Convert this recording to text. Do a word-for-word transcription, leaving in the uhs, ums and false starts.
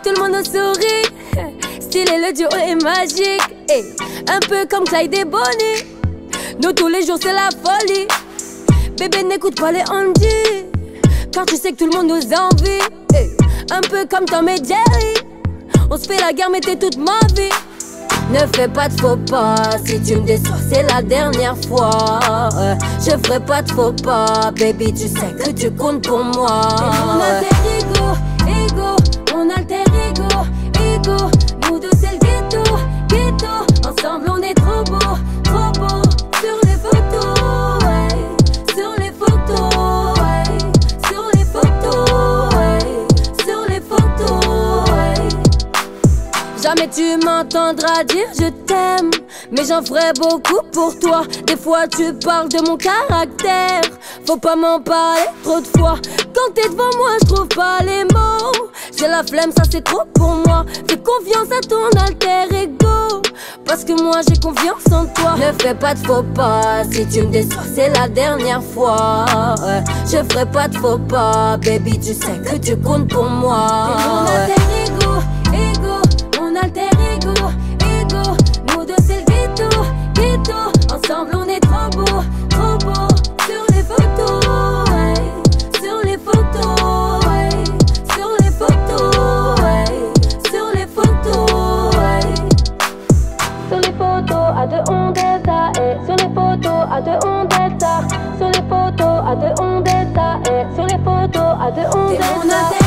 tout le monde nous sourit. Stylé, le duo est magique. Hey. Un peu comme Clyde et Bonnie. Nous tous les jours c'est la folie. Bébé n'écoute pas les Andy, car tu sais que tout le monde nous envie. Hey. Un peu comme Tom et Jerry. On se fait la guerre mais t'es toute ma vie. Ne fais pas de faux pas, si tu me déçois c'est la dernière fois. euh, Je ferai pas de faux pas, baby tu sais que tu comptes pour moi. T'es mon alter ego, ego, mon alter ego, ego. Nous deux c'est le ghetto, ghetto. Ensemble on est trop beau, trop beau. Sur les photos, ouais. Sur les photos, ouais. Sur les photos, ouais. Sur les photos, ouais. Jamais tu m'entendras dire je t'aime, mais j'en ferai beaucoup pour toi. Des fois tu parles de mon caractère, faut pas m'en parler trop de fois. Quand t'es devant moi je trouve pas les mots. J'ai la flemme, ça c'est trop pour moi. Fais confiance à ton alter ego, parce que moi j'ai confiance en toi. Ne fais pas de faux pas, si tu me déçois c'est la dernière fois. ouais. Je ferai pas de faux pas, baby tu sais que tu comptes pour moi. T'es mon alter ego, ego, mon alter ego, ego. Nous deux c'est le ghetto, ghetto. Ensemble on est trop beau, trop beau. Sur les photos, ouais. Sur les photos, ouais. Sur les photos, ouais. Sur les photos, ouais. Sur les photos à deux on delta, eh. Sur les photos à deux on delta. Sur les photos à deux on delta, eh. Sur les photos à deux on delta.